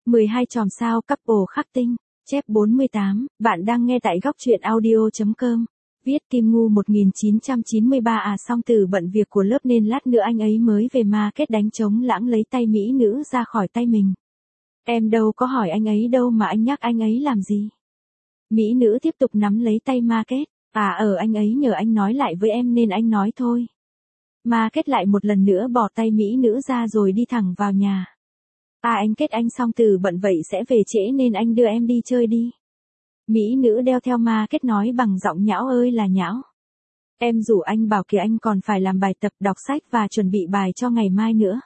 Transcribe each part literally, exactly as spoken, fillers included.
mười hai chòm sao couple khắc tinh. Chép bốn mươi tám, bạn đang nghe tại góc truyện audio chấm com. Viết Kim Ngu một nghìn chín trăm chín mươi ba à song từ bận việc của lớp nên lát nữa anh ấy mới về market đánh trống lãng lấy tay mỹ nữ ra khỏi tay mình. Em đâu có hỏi anh ấy đâu mà anh nhắc anh ấy làm gì. Mỹ nữ tiếp tục nắm lấy tay market. À ở anh ấy nhờ anh nói lại với em nên anh nói thôi. Market lại một lần nữa bỏ tay mỹ nữ ra rồi đi thẳng vào nhà. À anh Kết anh song từ bận vậy sẽ về trễ nên anh đưa em đi chơi đi. Mỹ nữ đeo theo Market nói bằng giọng nhão ơi là nhão. Em rủ anh bảo kìa anh còn phải làm bài tập đọc sách và chuẩn bị bài cho ngày mai nữa.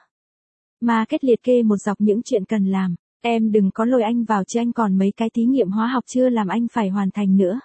Market liệt kê một dọc những chuyện cần làm. Em đừng có lôi anh vào chứ anh còn mấy cái thí nghiệm hóa học chưa làm anh phải hoàn thành nữa.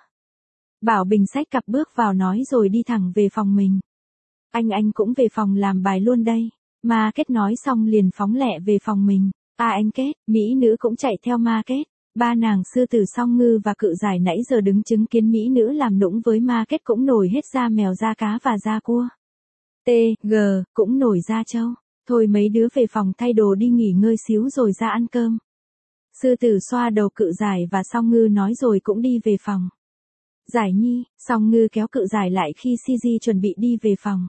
Bảo Bình xách cặp bước vào nói rồi đi thẳng về phòng mình. Anh anh cũng về phòng làm bài luôn đây. Market nói xong liền phóng lẹ về phòng mình. À anh Kết, mỹ nữ cũng chạy theo Market. Ba nàng sư tử Song Ngư và Cự Giải nãy giờ đứng chứng kiến mỹ nữ làm nũng với Market cũng nổi hết da mèo da cá và da cua. T, G, cũng nổi da trâu. Thôi mấy đứa về phòng thay đồ đi nghỉ ngơi xíu rồi ra ăn cơm. Sư tử xoa đầu Cự Giải và Song Ngư nói rồi cũng đi về phòng. Giải Nhi, Song Ngư kéo Cự Giải lại khi Gigi chuẩn bị đi về phòng.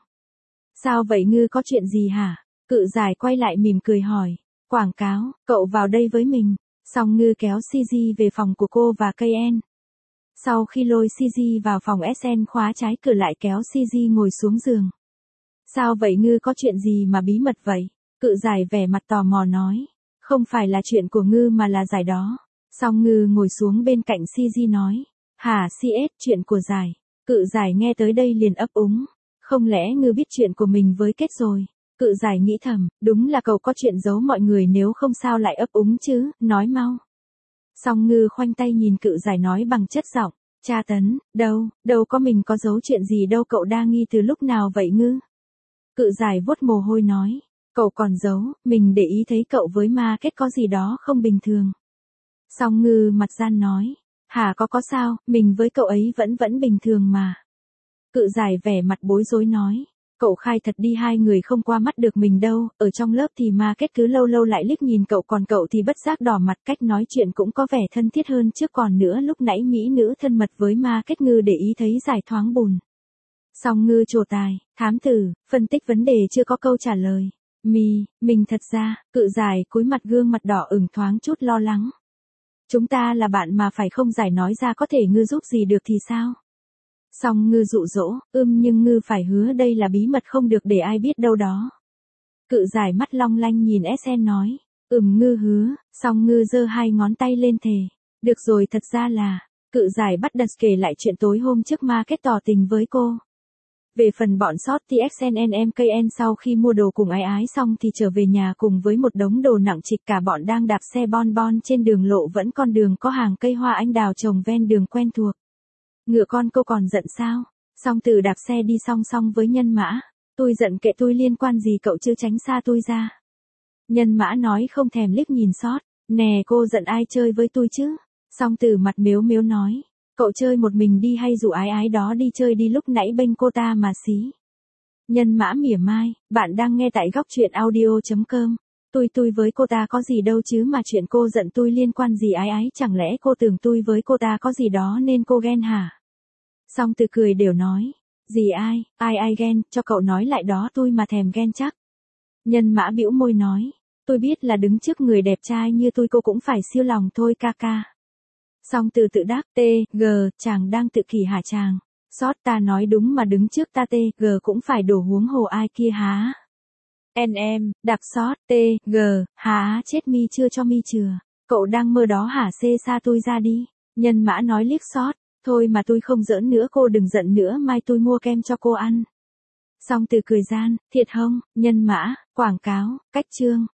Sao vậy Ngư có chuyện gì hả? Cự Giải quay lại mỉm cười hỏi. Quảng cáo, cậu vào đây với mình. Song Ngư kéo Gigi về phòng của cô và cây en. Sau khi lôi Gigi vào phòng ét en khóa trái cửa lại kéo Gigi ngồi xuống giường. Sao vậy Ngư có chuyện gì mà bí mật vậy? Cự Giải vẻ mặt tò mò nói. Không phải là chuyện của Ngư mà là Giải đó. Song Ngư ngồi xuống bên cạnh Gigi nói. Hả xê ét chuyện của Giải. Cự Giải nghe tới đây liền ấp úng. Không lẽ Ngư biết chuyện của mình với Kết rồi? Cự Giải nghĩ thầm, đúng là cậu có chuyện giấu mọi người nếu không sao lại ấp úng chứ, nói mau. Song Ngư khoanh tay nhìn Cự Giải nói bằng chất giọng, tra tấn, đâu, đâu có mình có giấu chuyện gì đâu cậu đa nghi từ lúc nào vậy Ngư? Cự Giải vuốt mồ hôi nói, cậu còn giấu, mình để ý thấy cậu với Market có gì đó không bình thường. Song Ngư mặt gian nói, hả có có sao, mình với cậu ấy vẫn vẫn bình thường mà. Cự Giải vẻ mặt bối rối nói. Cậu khai thật đi hai người không qua mắt được mình đâu, ở trong lớp thì Market cứ lâu lâu lại liếc nhìn cậu còn cậu thì bất giác đỏ mặt cách nói chuyện cũng có vẻ thân thiết hơn trước còn nữa lúc nãy mỹ nữ thân mật với Market Ngư để ý thấy Giải thoáng bùn. Song Ngư trổ tài, thám tử, phân tích vấn đề chưa có câu trả lời. Mi, mình thật ra, Cự Giải cúi mặt gương mặt đỏ ửng thoáng chút lo lắng. Chúng ta là bạn mà phải không Giải nói ra có thể Ngư giúp gì được thì sao? Song Ngư dụ dỗ, ưm nhưng Ngư phải hứa đây là bí mật không được để ai biết đâu đó. Cự Giải mắt long lanh nhìn ét en nói, ừm Ngư hứa, Song Ngư giơ hai ngón tay lên thề. Được rồi thật ra là, Cự Giải bắt đặt kể lại chuyện tối hôm trước Market tỏ tình với cô. Về phần bọn sót thì ích en en em ca en sau khi mua đồ cùng ái ái xong thì trở về nhà cùng với một đống đồ nặng trịch cả bọn đang đạp xe bon bon trên đường lộ vẫn con đường có hàng cây hoa anh đào trồng ven đường quen thuộc. Ngựa con cô còn giận sao? Song Từ đạp xe đi song song với Nhân Mã. Tôi giận kệ tôi liên quan gì cậu chứ tránh xa tôi ra. Nhân Mã nói không thèm liếc nhìn sót. Nè cô giận ai chơi với tôi chứ? Song Từ mặt mếu mếu nói. Cậu chơi một mình đi hay rủ ái ái đó đi chơi đi lúc nãy bênh cô ta mà xí. Nhân Mã mỉa mai. Bạn đang nghe tại góc truyện audio chấm com. Tôi tôi với cô ta có gì đâu chứ mà chuyện cô giận tôi liên quan gì ái ái chẳng lẽ cô tưởng tôi với cô ta có gì đó nên cô ghen hả? Song Từ cười đều nói, gì ai, ai ai ghen, cho cậu nói lại đó tôi mà thèm ghen chắc. Nhân Mã bĩu môi nói, tôi biết là đứng trước người đẹp trai như tôi cô cũng phải siêu lòng thôi ca ca. Song Từ tự đáp, t, g, chàng đang tự kỷ hả chàng, sót ta nói đúng mà đứng trước ta t, g cũng phải đổ huống hồ ai kia há. En em, đạp sót, t, g, há chết mi chưa cho mi chừa, cậu đang mơ đó hả xê xa tôi ra đi. Nhân Mã nói liếc sót. Thôi mà tôi không giỡn nữa cô đừng giận nữa mai tôi mua kem cho cô ăn. Song Từ cười gian, thiệt không, Nhân Mã, quảng cáo, cách chương.